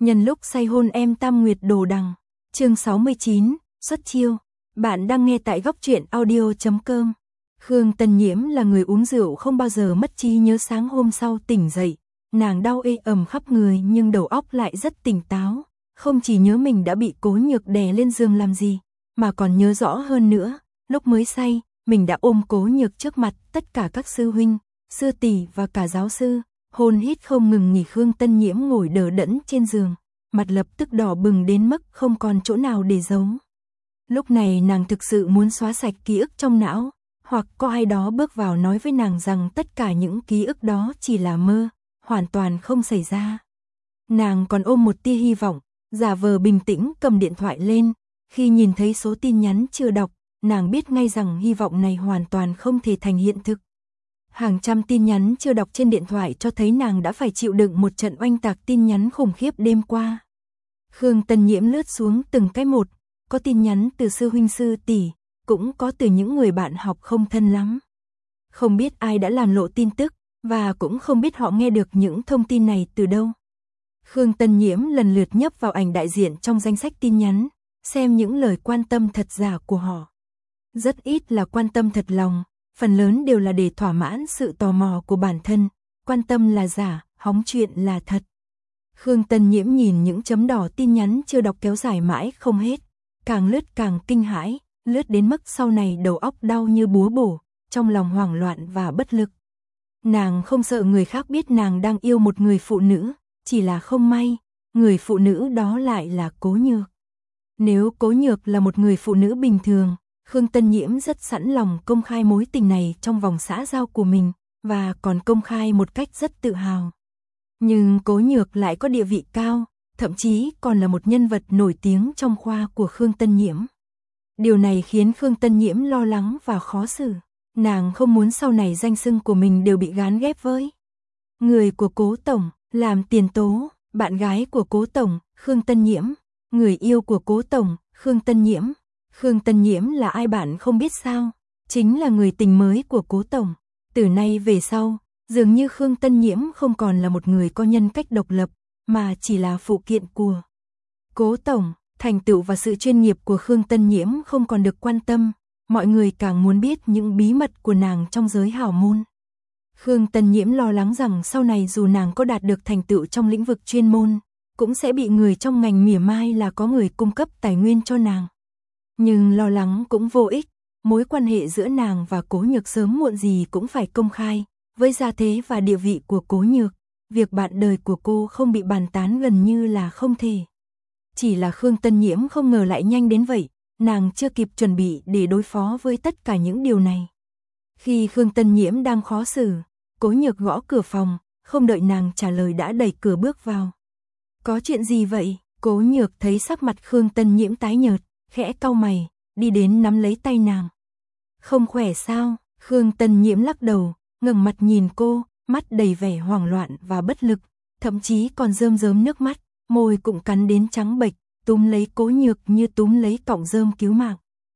Nhân lúc say hôn em Tam Nguyệt đồ đằng. Chương 69, xuất chiêu. Bạn đang nghe tại góc truyện audio.com. Khương Tân Nhiễm là người uống rượu không bao giờ mất trí nhớ. Sáng hôm sau tỉnh dậy, nàng đau ê ẩm khắp người nhưng đầu óc lại rất tỉnh táo. Không chỉ nhớ mình đã bị Cố Nhược đè lên giường làm gì, mà còn nhớ rõ hơn nữa, lúc mới say, mình đã ôm Cố Nhược trước mặt tất cả các sư huynh, sư tỷ và cả giáo sư, hôn hít không ngừng nghỉ. Khương Tân Nhiễm ngồi đờ đẫn trên giường, mặt lập tức đỏ bừng đến mức không còn chỗ nào để giấu. Lúc này nàng thực sự muốn xóa sạch ký ức trong não, hoặc có ai đó bước vào nói với nàng rằng tất cả những ký ức đó chỉ là mơ, hoàn toàn không xảy ra. Nàng còn ôm một tia hy vọng, giả vờ bình tĩnh cầm điện thoại lên. Khi nhìn thấy số tin nhắn chưa đọc, nàng biết ngay rằng hy vọng này hoàn toàn không thể thành hiện thực. Hàng trăm tin nhắn chưa đọc trên điện thoại cho thấy nàng đã phải chịu đựng một trận oanh tạc tin nhắn khủng khiếp đêm qua. Khương Tân Nhiễm lướt xuống từng cái một, có tin nhắn từ sư huynh sư tỷ, cũng có từ những người bạn học không thân lắm. Không biết ai đã làm lộ tin tức, và cũng không biết họ nghe được những thông tin này từ đâu. Khương Tân Nhiễm lần lượt nhấp vào ảnh đại diện trong danh sách tin nhắn, xem những lời quan tâm thật giả của họ. Rất ít là quan tâm thật lòng, phần lớn đều là để thỏa mãn sự tò mò của bản thân, quan tâm là giả, hóng chuyện là thật. Khương Tân Nhiễm nhìn những chấm đỏ tin nhắn chưa đọc kéo dài mãi không hết, càng lướt càng kinh hãi, lướt đến mức sau này đầu óc đau như búa bổ, trong lòng hoảng loạn và bất lực. Nàng không sợ người khác biết nàng đang yêu một người phụ nữ, chỉ là không may, người phụ nữ đó lại là Cố Nhược. Nếu Cố Nhược là một người phụ nữ bình thường, Khương Tân Nhiễm rất sẵn lòng công khai mối tình này trong vòng xã giao của mình, và còn công khai một cách rất tự hào. Nhưng Cố Nhược lại có địa vị cao, thậm chí còn là một nhân vật nổi tiếng trong khoa của Khương Tân Nhiễm. Điều này khiến Khương Tân Nhiễm lo lắng và khó xử. Nàng không muốn sau này danh xưng của mình đều bị gán ghép với người của Cố Tổng, làm Tiền Tố, bạn gái của Cố Tổng, Khương Tân Nhiễm, người yêu của Cố Tổng, Khương Tân Nhiễm. Khương Tân Nhiễm là ai bạn không biết sao? Chính là người tình mới của Cố Tổng. Từ nay về sau, dường như Khương Tân Nhiễm không còn là một người có nhân cách độc lập, mà chỉ là phụ kiện của Cố Tổng. Thành tựu và sự chuyên nghiệp của Khương Tân Nhiễm không còn được quan tâm, mọi người càng muốn biết những bí mật của nàng trong giới hào môn. Khương Tân Nhiễm lo lắng rằng sau này dù nàng có đạt được thành tựu trong lĩnh vực chuyên môn, cũng sẽ bị người trong ngành mỉa mai là có người cung cấp tài nguyên cho nàng. Nhưng lo lắng cũng vô ích, mối quan hệ giữa nàng và Cố Nhược sớm muộn gì cũng phải công khai, với gia thế và địa vị của Cố Nhược, việc bạn đời của cô không bị bàn tán gần như là không thể. Chỉ là Khương Tân Nhiễm không ngờ lại nhanh đến vậy, nàng chưa kịp chuẩn bị để đối phó với tất cả những điều này. Khi Khương Tân Nhiễm đang khó xử, Cố Nhược gõ cửa phòng, không đợi nàng trả lời đã đẩy cửa bước vào. Có chuyện gì vậy? Cố Nhược thấy sắc mặt Khương Tân Nhiễm tái nhợt, khẽ cau mày, đi đến nắm lấy tay nàng. Không khỏe sao? Khương Tân Nhiễm lắc đầu, ngẩng mặt nhìn cô, mắt đầy vẻ hoảng loạn và bất lực, thậm chí còn rơm rớm nước mắt, môi cũng cắn đến trắng bệch, túm lấy Cố Nhược như túm lấy cọng rơm cứu mạng.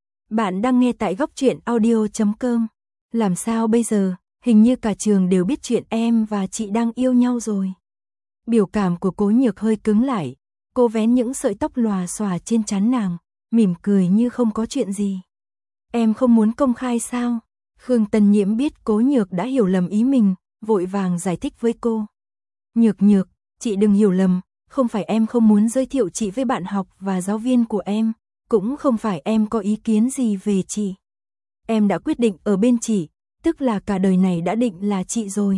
Bạn đang nghe tại góc truyện audio.com. Làm sao bây giờ? Hình như cả trường đều biết chuyện em và chị đang yêu nhau rồi. Biểu cảm của Cố Nhược hơi cứng lại, cô vén những sợi tóc lòa xòa trên trán nàng, mỉm cười như không có chuyện gì. Em không muốn công khai sao? Khương Tân Nhiễm biết Cố Nhược đã hiểu lầm ý mình, vội vàng giải thích với cô. Nhược, chị đừng hiểu lầm, không phải em không muốn giới thiệu chị với bạn học và giáo viên của em, cũng không phải em có ý kiến gì về chị. Em đã quyết định ở bên chị, tức là cả đời này đã định là chị rồi,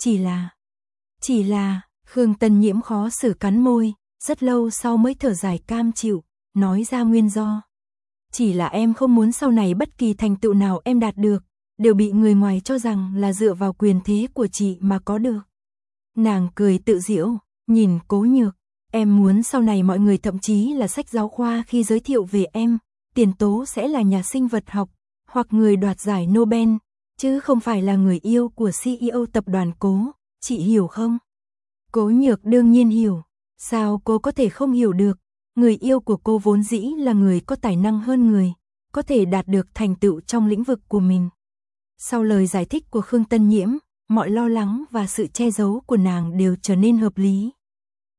chỉ là, Khương Tân Nhiễm khó xử cắn môi, rất lâu sau mới thở dài cam chịu, nói ra nguyên do. Chỉ là em không muốn sau này bất kỳ thành tựu nào em đạt được, đều bị người ngoài cho rằng là dựa vào quyền thế của chị mà có được. Nàng cười tự giễu, nhìn Cố Nhược, em muốn sau này mọi người thậm chí là sách giáo khoa khi giới thiệu về em, Tiền Tố sẽ là nhà sinh vật học, hoặc người đoạt giải Nobel, chứ không phải là người yêu của CEO tập đoàn Cố, chị hiểu không? Cố Nhược đương nhiên hiểu, sao cô có thể không hiểu được, người yêu của cô vốn dĩ là người có tài năng hơn người, có thể đạt được thành tựu trong lĩnh vực của mình. Sau lời giải thích của Khương Tân Nhiễm, mọi lo lắng và sự che giấu của nàng đều trở nên hợp lý.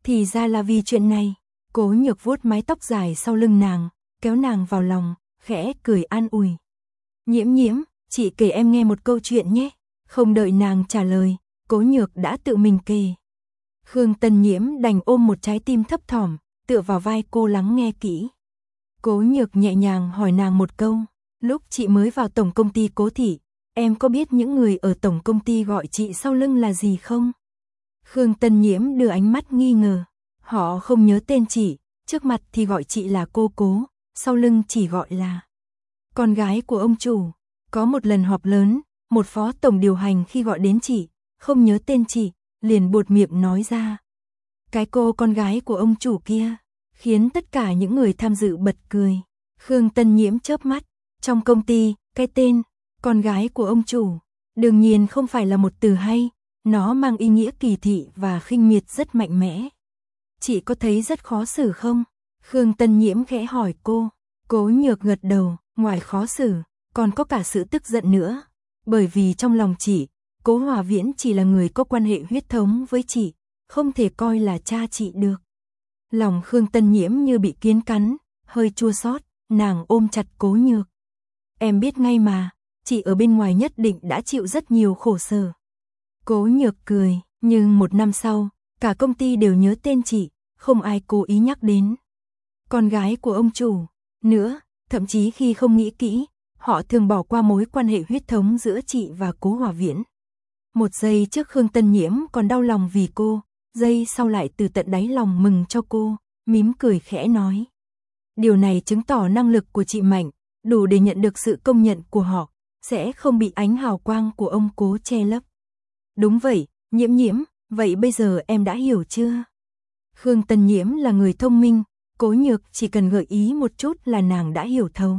Thì ra là vì chuyện này. Cố Nhược vuốt mái tóc dài sau lưng nàng, kéo nàng vào lòng, khẽ cười an ủi. Nhiễm nhiễm, chị kể em nghe một câu chuyện nhé. Không đợi nàng trả lời, Cố Nhược đã tự mình kể. Khương Tân Nhiễm đành ôm một trái tim thấp thỏm, tựa vào vai cô lắng nghe kỹ. Cố Nhược nhẹ nhàng hỏi nàng một câu. Lúc chị mới vào tổng công ty Cố thị, em có biết những người ở tổng công ty gọi chị sau lưng là gì không? Khương Tân Nhiễm đưa ánh mắt nghi ngờ. Họ không nhớ tên chị, trước mặt thì gọi chị là cô Cố, sau lưng chỉ gọi là con gái của ông chủ. Có một lần họp lớn, một phó tổng điều hành khi gọi đến chị, không nhớ tên chị, liền buột miệng nói ra. Cái cô con gái của ông chủ kia, khiến tất cả những người tham dự bật cười. Khương Tân Nhiễm chớp mắt, trong công ty, cái tên con gái của ông chủ đương nhiên không phải là một từ hay, nó mang ý nghĩa kỳ thị và khinh miệt rất mạnh mẽ. Chị có thấy rất khó xử không? Khương Tân Nhiễm khẽ hỏi cô. Cố Nhược gật đầu, ngoài khó xử, còn có cả sự tức giận nữa. Bởi vì trong lòng chị, Cố Hòa Viễn chỉ là người có quan hệ huyết thống với chị, không thể coi là cha chị được. Lòng Khương Tân Nhiễm như bị kiến cắn, hơi chua xót, nàng ôm chặt Cố Nhược. Em biết ngay mà, chị ở bên ngoài nhất định đã chịu rất nhiều khổ sở. Cố Nhược cười, nhưng một năm sau, cả công ty đều nhớ tên chị, không ai cố ý nhắc đến con gái của ông chủ nữa, thậm chí khi không nghĩ kỹ, họ thường bỏ qua mối quan hệ huyết thống giữa chị và Cố Hòa Viễn. Một giây trước Khương Tân Nhiễm còn đau lòng vì cô, giây sau lại từ tận đáy lòng mừng cho cô, mím cười khẽ nói. Điều này chứng tỏ năng lực của chị mạnh, đủ để nhận được sự công nhận của họ, sẽ không bị ánh hào quang của ông Cố che lấp. Đúng vậy, Nhiễm Nhiễm, vậy bây giờ em đã hiểu chưa? Khương Tân Nhiễm là người thông minh, Cố Nhược chỉ cần gợi ý một chút là nàng đã hiểu thấu.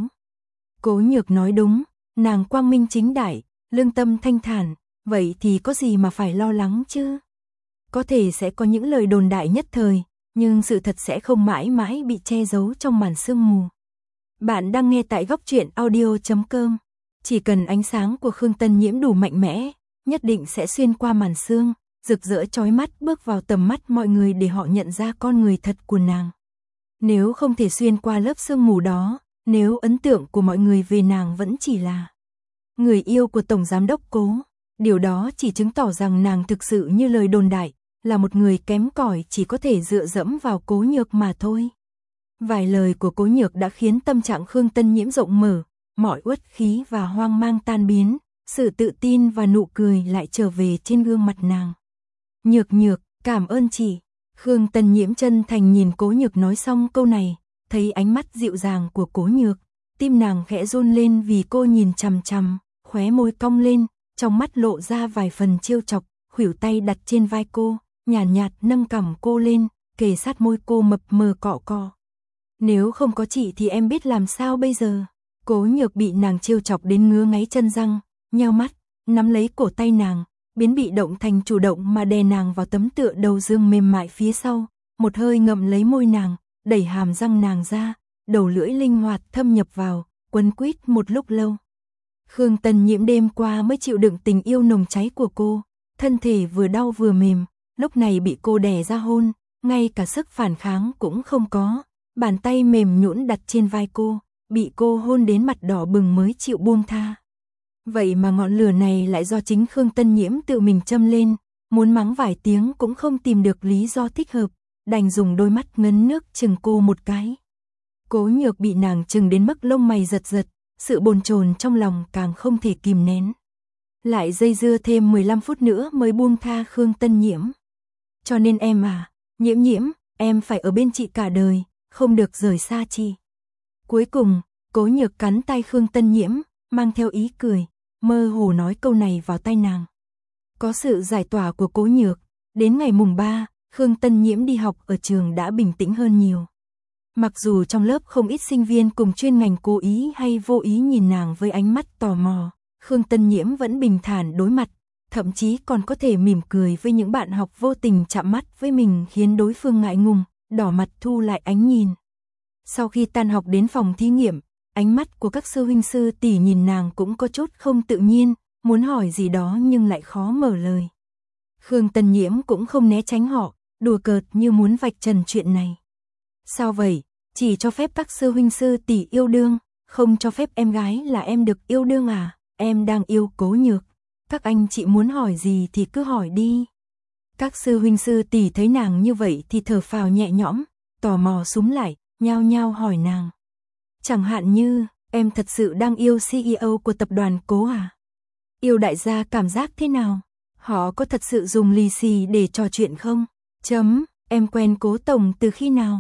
Cố Nhược nói đúng, nàng quang minh chính đại, lương tâm thanh thản, vậy thì có gì mà phải lo lắng chứ? Có thể sẽ có những lời đồn đại nhất thời, nhưng sự thật sẽ không mãi mãi bị che giấu trong màn sương mù. Bạn đang nghe tại góc truyện audio.com. Chỉ cần ánh sáng của Khương Tân Nhiễm đủ mạnh mẽ, nhất định sẽ xuyên qua màn sương, rực rỡ chói mắt bước vào tầm mắt mọi người để họ nhận ra con người thật của nàng. Nếu không thể xuyên qua lớp sương mù đó, nếu ấn tượng của mọi người về nàng vẫn chỉ là người yêu của Tổng Giám đốc Cố, điều đó chỉ chứng tỏ rằng nàng thực sự như lời đồn đại, là một người kém cỏi chỉ có thể dựa dẫm vào Cố Nhược mà thôi. Vài lời của Cố Nhược đã khiến tâm trạng Khương Tân Nhiễm rộng mở, mọi uất khí và hoang mang tan biến, sự tự tin và nụ cười lại trở về trên gương mặt nàng. Nhược Nhược, cảm ơn chị. Khương Tân Nhiễm chân thành nhìn Cố Nhược nói xong câu này, thấy ánh mắt dịu dàng của Cố Nhược, tim nàng khẽ run lên vì cô nhìn chằm chằm, khóe môi cong lên, trong mắt lộ ra vài phần trêu chọc, khuỷu tay đặt trên vai cô, nhàn nhạt nâng cằm cô lên, kề sát môi cô mập mờ cọ cọ. Nếu không có chị thì em biết làm sao bây giờ? Cố Nhược bị nàng trêu chọc đến ngứa ngáy chân răng, nheo mắt, nắm lấy cổ tay nàng, biến bị động thành chủ động mà đè nàng vào tấm tựa đầu giường mềm mại phía sau, một hơi ngậm lấy môi nàng, đẩy hàm răng nàng ra, đầu lưỡi linh hoạt thâm nhập vào, quấn quýt một lúc lâu. Khương Tân Nhiễm đêm qua mới chịu đựng tình yêu nồng cháy của cô, thân thể vừa đau vừa mềm, lúc này bị cô đè ra hôn, ngay cả sức phản kháng cũng không có, bàn tay mềm nhũn đặt trên vai cô, bị cô hôn đến mặt đỏ bừng mới chịu buông tha. Vậy mà ngọn lửa này lại do chính Khương Tân Nhiễm tự mình châm lên, muốn mắng vài tiếng cũng không tìm được lý do thích hợp, đành dùng đôi mắt ngấn nước chừng cô một cái. Cố Nhược bị nàng chừng đến mức lông mày giật giật, sự bồn chồn trong lòng càng không thể kìm nén. Lại dây dưa thêm 15 phút nữa mới buông tha Khương Tân Nhiễm. Cho nên em à, Nhiễm Nhiễm, em phải ở bên chị cả đời, không được rời xa chị. Cuối cùng, Cố Nhược cắn tay Khương Tân Nhiễm, mang theo ý cười, mơ hồ nói câu này vào tai nàng. Có sự giải tỏa của Cố Nhược, đến ngày mùng 3, Khương Tân Nhiễm đi học ở trường đã bình tĩnh hơn nhiều. Mặc dù trong lớp không ít sinh viên cùng chuyên ngành cố ý hay vô ý nhìn nàng với ánh mắt tò mò, Khương Tân Nhiễm vẫn bình thản đối mặt, thậm chí còn có thể mỉm cười với những bạn học vô tình chạm mắt với mình khiến đối phương ngại ngùng, đỏ mặt thu lại ánh nhìn. Sau khi tan học đến phòng thí nghiệm, ánh mắt của các sư huynh sư tỷ nhìn nàng cũng có chút không tự nhiên, muốn hỏi gì đó nhưng lại khó mở lời. Khương Tân Nhiễm cũng không né tránh họ, đùa cợt như muốn vạch trần chuyện này. Sao vậy, chỉ cho phép các sư huynh sư tỷ yêu đương, không cho phép em gái là em được yêu đương à? Em đang yêu Cố Nhược. Các anh chị muốn hỏi gì thì cứ hỏi đi. Các sư huynh sư tỷ thấy nàng như vậy thì thở phào nhẹ nhõm, tò mò súm lại, nhao nhao hỏi nàng. Chẳng hạn như, em thật sự đang yêu CEO của tập đoàn Cố à? Yêu đại gia cảm giác thế nào? Họ có thật sự dùng lì xì để trò chuyện không? Em quen Cố tổng từ khi nào?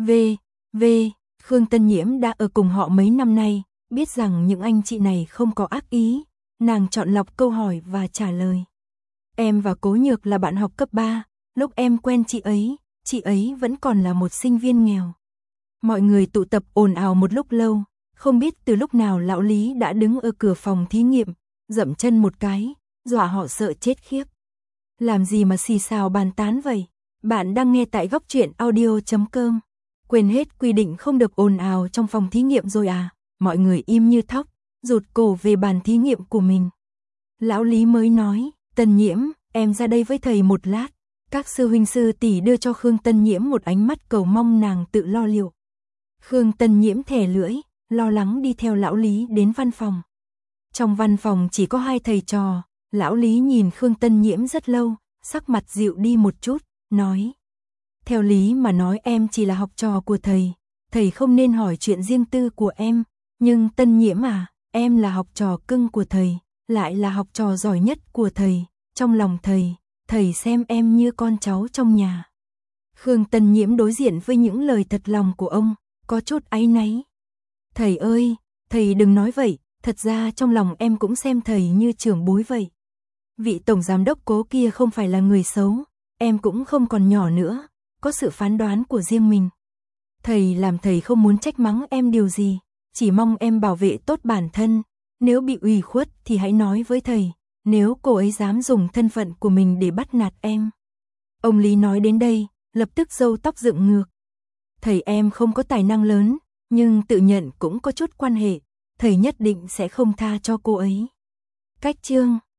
Khương Tân Nhiễm đã ở cùng họ mấy năm nay, biết rằng những anh chị này không có ác ý, nàng chọn lọc câu hỏi và trả lời. Em và Cố Nhược là bạn học cấp 3, lúc em quen chị ấy vẫn còn là một sinh viên nghèo. Mọi người tụ tập ồn ào một lúc lâu, không biết từ lúc nào lão Lý đã đứng ở cửa phòng thí nghiệm, dậm chân một cái, dọa họ sợ chết khiếp. Làm gì mà xì xào bàn tán vậy? Bạn đang nghe tại goctruyện.audio.com. Quên hết quy định không được ồn ào trong phòng thí nghiệm rồi à? Mọi người im như thóc, rụt cổ về bàn thí nghiệm của mình. Lão Lý mới nói, Tân Nhiễm, em ra đây với thầy một lát. Các sư huynh sư tỷ đưa cho Khương Tân Nhiễm một ánh mắt cầu mong nàng tự lo liệu. Khương Tân Nhiễm thè lưỡi, lo lắng đi theo lão Lý đến văn phòng. Trong văn phòng chỉ có hai thầy trò, lão Lý nhìn Khương Tân Nhiễm rất lâu, sắc mặt dịu đi một chút, nói. Theo lý mà nói em chỉ là học trò của thầy không nên hỏi chuyện riêng tư của em, nhưng Tân Nhiễm à, em là học trò cưng của thầy, lại là học trò giỏi nhất của thầy, trong lòng thầy xem em như con cháu trong nhà. Khương Tân Nhiễm đối diện với những lời thật lòng của ông, có chút áy náy. Thầy ơi, thầy đừng nói vậy, thật ra trong lòng em cũng xem thầy như trưởng bối vậy. Vị tổng giám đốc Cố kia không phải là người xấu, em cũng không còn nhỏ nữa, có sự phán đoán của riêng mình. Thầy làm thầy không muốn trách mắng em điều gì, chỉ mong em bảo vệ tốt bản thân, nếu bị ủy khuất thì hãy nói với thầy, nếu cô ấy dám dùng thân phận của mình để bắt nạt em. Ông Lý nói đến đây, lập tức râu tóc dựng ngược. Thầy em không có tài năng lớn, nhưng tự nhận cũng có chút quan hệ, thầy nhất định sẽ không tha cho cô ấy. Cách chương